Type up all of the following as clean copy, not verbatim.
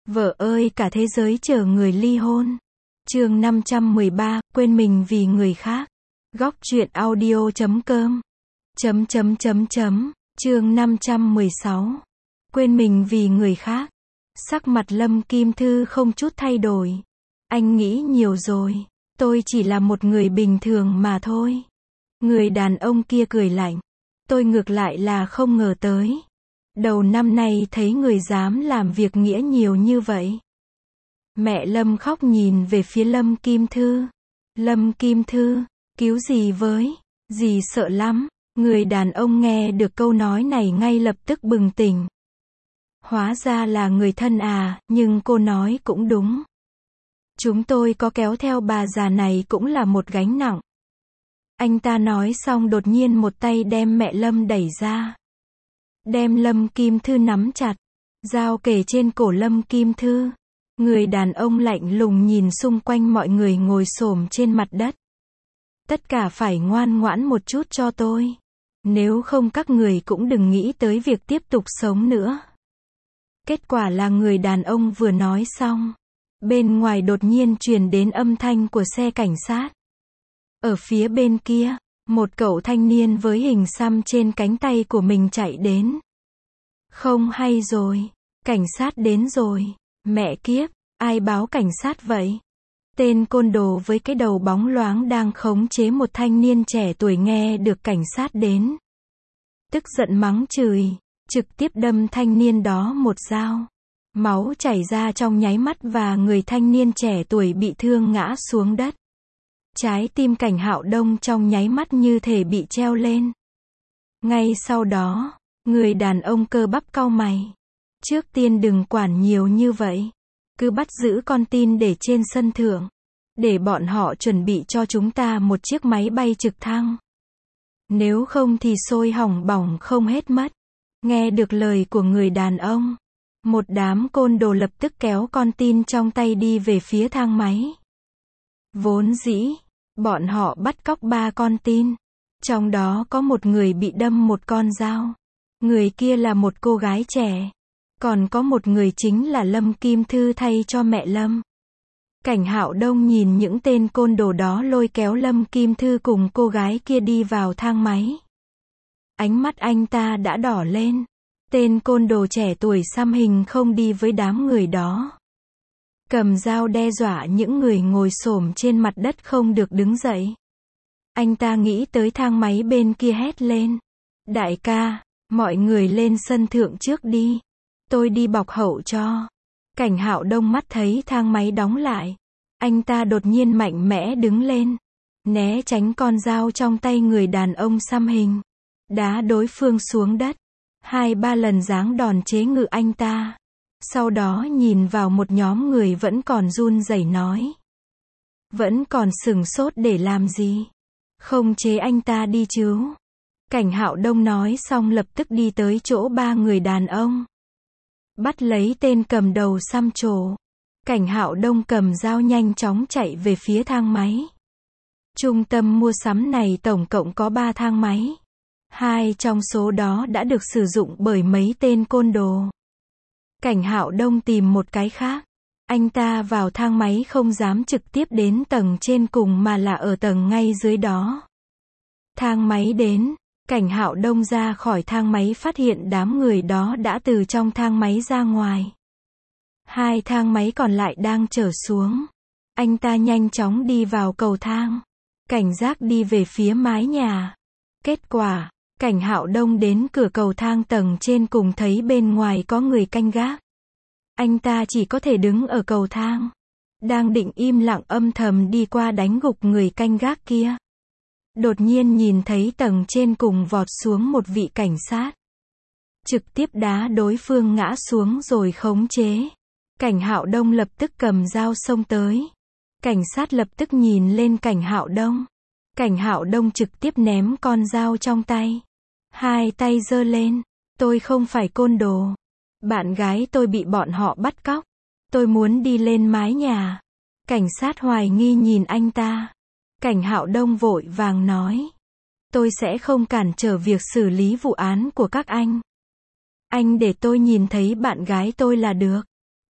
Vợ ơi, cả thế giới chờ người ly hôn. Chương 513, quên mình vì người khác. Góc truyện audio.com. Chương 516. Quên mình vì người khác. Sắc mặt Lâm Kim Thư không chút thay đổi. Anh nghĩ nhiều rồi. Tôi chỉ là một người bình thường mà thôi. Người đàn ông kia cười lạnh. Tôi ngược lại là không ngờ tới. Đầu năm nay thấy người dám làm việc nghĩa nhiều như vậy. Mẹ Lâm khóc nhìn về phía Lâm Kim Thư. Lâm Kim Thư, cứu dì với, dì sợ lắm. Người đàn ông nghe được câu nói này ngay lập tức bừng tỉnh. Hóa ra là người thân à, nhưng cô nói cũng đúng. Chúng tôi có kéo theo bà già này cũng là một gánh nặng. Anh ta nói xong đột nhiên một tay đem mẹ Lâm đẩy ra. Đem Lâm Kim Thư nắm chặt. Dao kề trên cổ Lâm Kim Thư. Người đàn ông lạnh lùng nhìn xung quanh mọi người ngồi xổm trên mặt đất. Tất cả phải ngoan ngoãn một chút cho tôi. Nếu không các người cũng đừng nghĩ tới việc tiếp tục sống nữa. Kết quả là người đàn ông vừa nói xong. Bên ngoài đột nhiên truyền đến âm thanh của xe cảnh sát. Ở phía bên kia, một cậu thanh niên với hình xăm trên cánh tay của mình chạy đến. Không hay rồi, cảnh sát đến rồi. Mẹ kiếp, ai báo cảnh sát vậy? Tên côn đồ với cái đầu bóng loáng đang khống chế một thanh niên trẻ tuổi nghe được cảnh sát đến. Tức giận mắng chửi, trực tiếp đâm thanh niên đó một dao. Máu chảy ra trong nháy mắt và người thanh niên trẻ tuổi bị thương ngã xuống đất. Trái tim Cảnh Hạo Đông trong nháy mắt như thể bị treo lên. Ngay sau đó, người đàn ông cơ bắp cau mày. Trước tiên đừng quản nhiều như vậy. Cứ bắt giữ con tin để trên sân thượng. Để bọn họ chuẩn bị cho chúng ta một chiếc máy bay trực thăng. Nếu không thì sôi hỏng bỏng không hết mất. Nghe được lời của người đàn ông. Một đám côn đồ lập tức kéo con tin trong tay đi về phía thang máy. Vốn dĩ, bọn họ bắt cóc 3 con tin. Trong đó có một người bị đâm một con dao. Người kia là một cô gái trẻ. Còn có một người chính là Lâm Kim Thư thay cho mẹ Lâm. Cảnh Hạo Đông nhìn những tên côn đồ đó lôi kéo Lâm Kim Thư cùng cô gái kia đi vào thang máy. Ánh mắt anh ta đã đỏ lên. Tên côn đồ trẻ tuổi xăm hình không đi với đám người đó. Cầm dao đe dọa những người ngồi xổm trên mặt đất không được đứng dậy. Anh ta nghĩ tới thang máy bên kia hét lên. Đại ca, mọi người lên sân thượng trước đi. Tôi đi bọc hậu cho. Cảnh Hạo Đông mắt thấy thang máy đóng lại. Anh ta đột nhiên mạnh mẽ đứng lên. Né tránh con dao trong tay người đàn ông xăm hình. Đá đối phương xuống đất. 2-3 lần giáng đòn chế ngự anh ta. Sau đó nhìn vào một nhóm người vẫn còn run rẩy nói. Vẫn còn sửng sốt để làm gì? Không chế anh ta đi chứ. Cảnh Hạo Đông nói xong lập tức đi tới chỗ 3 người đàn ông. Bắt lấy tên cầm đầu xăm trổ. Cảnh Hạo Đông cầm dao nhanh chóng chạy về phía thang máy. Trung tâm mua sắm này tổng cộng có 3 thang máy. 2 trong số đó đã được sử dụng bởi mấy tên côn đồ. Cảnh Hạo Đông tìm một cái khác. Anh ta vào thang máy không dám trực tiếp đến tầng trên cùng mà là ở tầng ngay dưới đó. Thang máy đến. Cảnh Hạo Đông ra khỏi thang máy phát hiện đám người đó đã từ trong thang máy ra ngoài. 2 thang máy còn lại đang trở xuống. Anh ta nhanh chóng đi vào cầu thang. Cảnh giác đi về phía mái nhà. Kết quả, Cảnh Hạo Đông đến cửa cầu thang tầng trên cùng thấy bên ngoài có người canh gác. Anh ta chỉ có thể đứng ở cầu thang. Đang định im lặng âm thầm đi qua đánh gục người canh gác kia. Đột nhiên nhìn thấy tầng trên cùng vọt xuống một vị cảnh sát. Trực tiếp đá đối phương ngã xuống rồi khống chế. Cảnh Hạo Đông lập tức cầm dao xông tới. Cảnh sát lập tức nhìn lên Cảnh Hạo Đông. Cảnh Hạo Đông trực tiếp ném con dao trong tay. 2 tay giơ lên. Tôi không phải côn đồ. Bạn gái tôi bị bọn họ bắt cóc. Tôi muốn đi lên mái nhà. Cảnh sát hoài nghi nhìn anh ta. Cảnh Hạo Đông vội vàng nói. Tôi sẽ không cản trở việc xử lý vụ án của các anh. Anh để tôi nhìn thấy bạn gái tôi là được.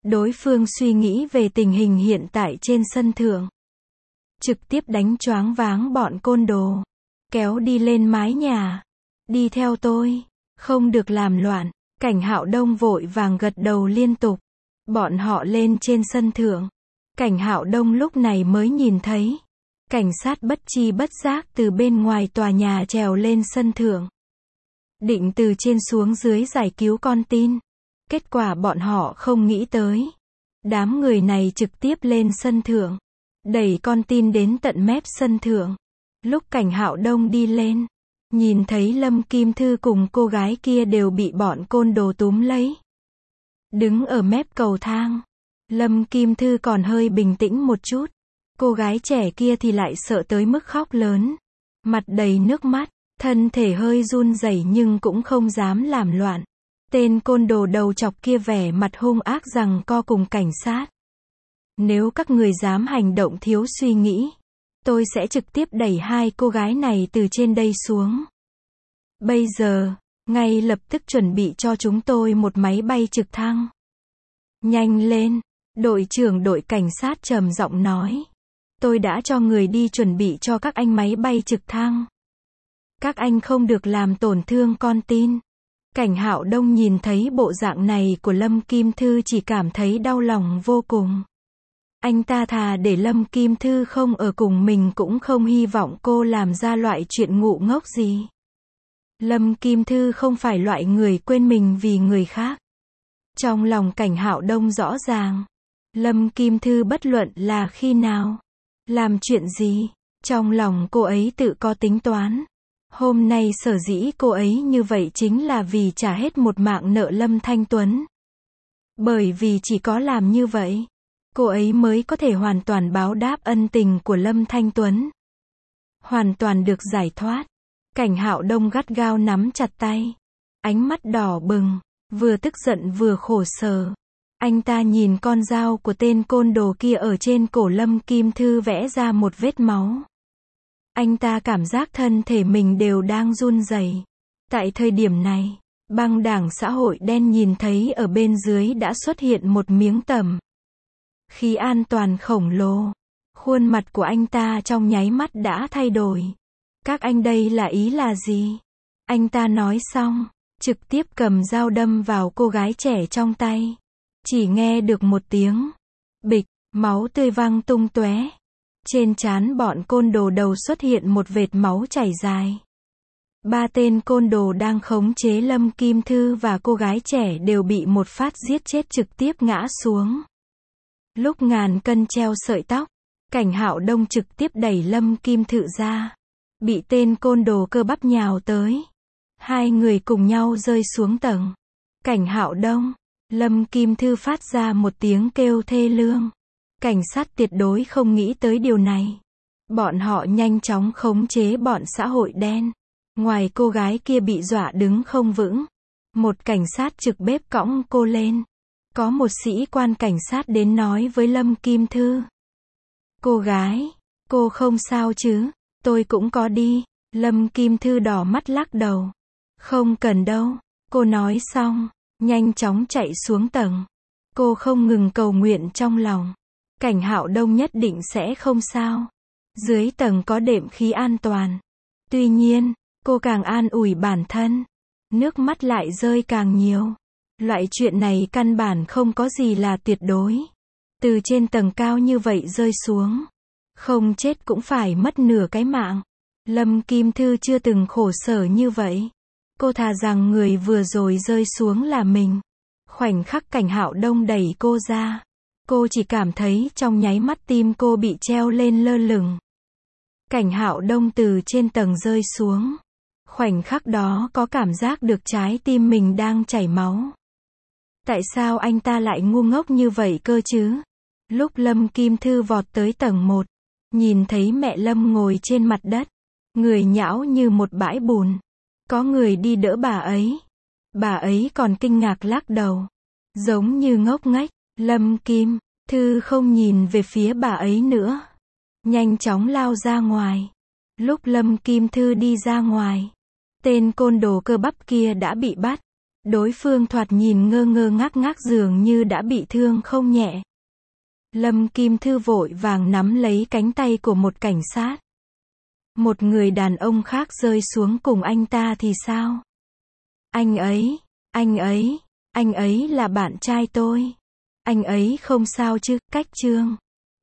Đối phương suy nghĩ về tình hình hiện tại trên sân thượng. Trực tiếp đánh choáng váng bọn côn đồ. Kéo đi lên mái nhà. Đi theo tôi. Không được làm loạn. Cảnh Hạo Đông vội vàng gật đầu liên tục. Bọn họ lên trên sân thượng. Cảnh Hạo Đông lúc này mới nhìn thấy. Cảnh sát bất chi bất giác từ bên ngoài tòa nhà trèo lên sân thượng. Định từ trên xuống dưới giải cứu con tin. Kết quả bọn họ không nghĩ tới. Đám người này trực tiếp lên sân thượng. Đẩy con tin đến tận mép sân thượng. Lúc Cảnh Hạo Đông đi lên. Nhìn thấy Lâm Kim Thư cùng cô gái kia đều bị bọn côn đồ túm lấy. Đứng ở mép cầu thang. Lâm Kim Thư còn hơi bình tĩnh một chút. Cô gái trẻ kia thì lại sợ tới mức khóc lớn. Mặt đầy nước mắt. Thân thể hơi run rẩy nhưng cũng không dám làm loạn. Tên côn đồ đầu chọc kia vẻ mặt hung ác giằng co cùng cảnh sát. Nếu các người dám hành động thiếu suy nghĩ, tôi sẽ trực tiếp đẩy hai cô gái này từ trên đây xuống. Bây giờ, ngay lập tức chuẩn bị cho chúng tôi một máy bay trực thăng. Nhanh lên, đội trưởng đội cảnh sát trầm giọng nói. Tôi đã cho người đi chuẩn bị cho các anh máy bay trực thăng. Các anh không được làm tổn thương con tin. Cảnh Hạo Đông nhìn thấy bộ dạng này của Lâm Kim Thư chỉ cảm thấy đau lòng vô cùng. Anh ta thà để Lâm Kim Thư không ở cùng mình cũng không hy vọng cô làm ra loại chuyện ngụ ngốc gì. Lâm Kim Thư không phải loại người quên mình vì người khác. Trong lòng Cảnh Hạo Đông rõ ràng. Lâm Kim Thư bất luận là khi nào, làm chuyện gì, trong lòng cô ấy tự có tính toán. Hôm nay sở dĩ cô ấy như vậy chính là vì trả hết một mạng nợ Lâm Thanh Tuấn. Bởi vì chỉ có làm như vậy, cô ấy mới có thể hoàn toàn báo đáp ân tình của Lâm Thanh Tuấn. Hoàn toàn được giải thoát. Cảnh Hạo Đông gắt gao nắm chặt tay. Ánh mắt đỏ bừng, vừa tức giận vừa khổ sở. Anh ta nhìn con dao của tên côn đồ kia ở trên cổ Lâm Kim Thư vẽ ra một vết máu. Anh ta cảm giác thân thể mình đều đang run rẩy. Tại thời điểm này, băng đảng xã hội đen nhìn thấy ở bên dưới đã xuất hiện một miếng tầm khí an toàn khổng lồ. Khuôn mặt của anh ta trong nháy mắt đã thay đổi. Các anh đây là ý là gì? Anh ta nói xong, trực tiếp cầm dao đâm vào cô gái trẻ trong tay. Chỉ nghe được một tiếng bịch, máu tươi văng tung tóe. Trên trán bọn côn đồ đầu xuất hiện một vệt máu chảy dài. Ba tên côn đồ đang khống chế Lâm Kim Thư và cô gái trẻ đều bị một phát giết chết trực tiếp ngã xuống. Lúc ngàn cân treo sợi tóc, Cảnh Hạo Đông trực tiếp đẩy Lâm Kim Thư ra. Bị tên côn đồ cơ bắp nhào tới. Hai người cùng nhau rơi xuống tầng. Cảnh Hạo Đông, Lâm Kim Thư phát ra một tiếng kêu thê lương. Cảnh sát tuyệt đối không nghĩ tới điều này. Bọn họ nhanh chóng khống chế bọn xã hội đen. Ngoài cô gái kia bị dọa đứng không vững, một cảnh sát trực bếp cõng cô lên. Có một sĩ quan cảnh sát đến nói với Lâm Kim Thư. Cô gái, cô không sao chứ? Tôi cũng có đi. Lâm Kim Thư đỏ mắt lắc đầu. Không cần đâu. Cô nói xong, nhanh chóng chạy xuống tầng. Cô không ngừng cầu nguyện trong lòng. Cảnh Hạo Đông nhất định sẽ không sao. Dưới tầng có đệm khí an toàn. Tuy nhiên, cô càng an ủi bản thân. Nước mắt lại rơi càng nhiều. Loại chuyện này căn bản không có gì là tuyệt đối. Từ trên tầng cao như vậy rơi xuống. Không chết cũng phải mất nửa cái mạng. Lâm Kim Thư chưa từng khổ sở như vậy. Cô thà rằng người vừa rồi rơi xuống là mình. Khoảnh khắc Cảnh Hạo Đông đẩy cô ra. Cô chỉ cảm thấy trong nháy mắt tim cô bị treo lên lơ lửng. Cảnh Hạo Đông từ trên tầng rơi xuống. Khoảnh khắc đó có cảm giác được trái tim mình đang chảy máu. Tại sao anh ta lại ngu ngốc như vậy cơ chứ? Lúc Lâm Kim Thư vọt tới tầng 1, nhìn thấy mẹ Lâm ngồi trên mặt đất, người nhão như một bãi bùn. Có người đi đỡ bà ấy. Bà ấy còn kinh ngạc lắc đầu. Giống như ngốc nghếch. Lâm Kim Thư không nhìn về phía bà ấy nữa. Nhanh chóng lao ra ngoài. Lúc Lâm Kim Thư đi ra ngoài, tên côn đồ cơ bắp kia đã bị bắt. Đối phương thoạt nhìn ngơ ngơ ngác ngác dường như đã bị thương không nhẹ. Lâm Kim Thư vội vàng nắm lấy cánh tay của một cảnh sát. Một người đàn ông khác rơi xuống cùng anh ta thì sao? Anh ấy là bạn trai tôi. Anh ấy không sao chứ, Cách Trương.